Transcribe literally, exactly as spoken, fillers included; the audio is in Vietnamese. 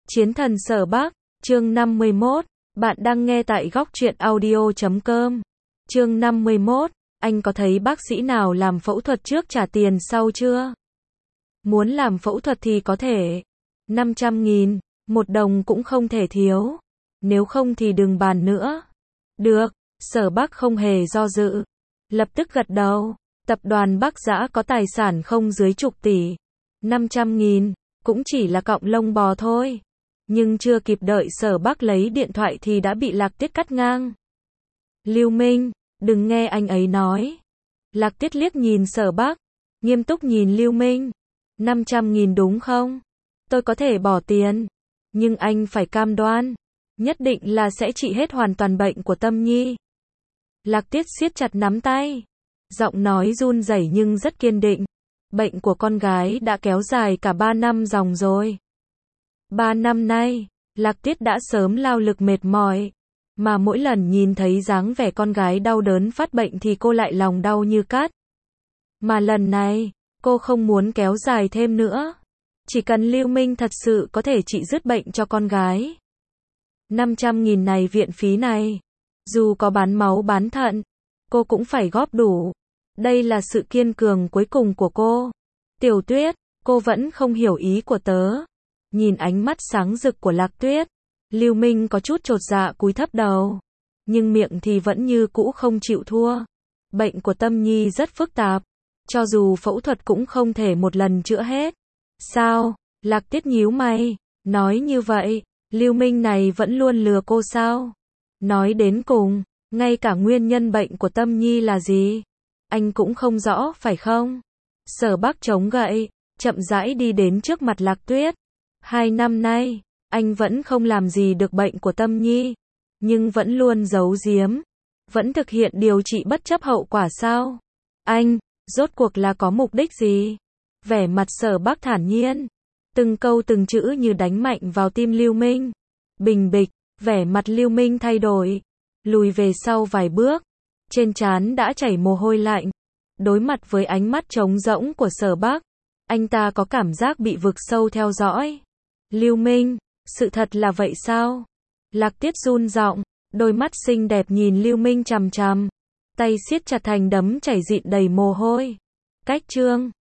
Chiến thần Sở Bắc, chương năm mươi mốt, bạn đang nghe tại góc truyện audio chấm com. Chương năm mươi mốt, anh có thấy bác sĩ nào làm phẫu thuật trước trả tiền sau chưa? Muốn làm phẫu thuật thì có thể. năm trăm nghìn, một đồng cũng không thể thiếu. Nếu không thì đừng bàn nữa. Được, Sở Bắc không hề do dự. Lập tức gật đầu. Tập đoàn Bắc Giã có tài sản không dưới chục tỷ. năm trăm nghìn, cũng chỉ là cọng lông bò thôi. Nhưng chưa kịp đợi Sở Bắc lấy điện thoại thì đã bị Lạc Tiết cắt ngang. Lưu Minh, đừng nghe anh ấy nói. Lạc Tiết liếc nhìn Sở Bắc, nghiêm túc nhìn Lưu Minh. năm trăm nghìn đúng không? Tôi có thể bỏ tiền. Nhưng anh phải cam đoan. Nhất định là sẽ trị hết hoàn toàn bệnh của Tâm Nhi. Lạc Tiết siết chặt nắm tay. Giọng nói run rẩy nhưng rất kiên định. Bệnh của con gái đã kéo dài cả ba năm dòng rồi. Ba năm nay, Lạc Tiết đã sớm lao lực mệt mỏi. Mà mỗi lần nhìn thấy dáng vẻ con gái đau đớn phát bệnh thì cô lại lòng đau như cắt. Mà lần này, cô không muốn kéo dài thêm nữa. Chỉ cần Lưu Minh thật sự có thể trị dứt bệnh cho con gái. năm trăm nghìn này viện phí này. Dù có bán máu bán thận, cô cũng phải góp đủ. Đây là sự kiên cường cuối cùng của cô. Tiểu Tuyết, cô vẫn không hiểu ý của tớ. Nhìn ánh mắt sáng rực của Lạc Tuyết, Lưu Minh có chút chột dạ cúi thấp đầu. Nhưng miệng thì vẫn như cũ không chịu thua. Bệnh của Tâm Nhi rất phức tạp. Cho dù phẫu thuật cũng không thể một lần chữa hết. Sao? Lạc Tuyết nhíu mày. Nói như vậy, Lưu Minh này vẫn luôn lừa cô sao? Nói đến cùng, ngay cả nguyên nhân bệnh của Tâm Nhi là gì? Anh cũng không rõ phải không? Sở Bắc chống gậy, chậm rãi đi đến trước mặt Lạc Tuyết. Hai năm nay, anh vẫn không làm gì được bệnh của Tâm Nhi. Nhưng vẫn luôn giấu giếm. Vẫn thực hiện điều trị bất chấp hậu quả sao? Anh, rốt cuộc là có mục đích gì? Vẻ mặt Sở Bắc thản nhiên. Từng câu từng chữ như đánh mạnh vào tim Lưu Minh. Bình bịch, vẻ mặt Lưu Minh thay đổi. Lùi về sau vài bước. Trên trán đã chảy mồ hôi lạnh. Đối mặt với ánh mắt trống rỗng của Sở Bắc, anh ta có cảm giác bị vực sâu theo dõi. Lưu Minh, sự thật là vậy sao? Lạc Tiết run giọng, đôi mắt xinh đẹp nhìn Lưu Minh chằm chằm. Tay siết chặt thành đấm chảy dịn đầy mồ hôi. Cách chương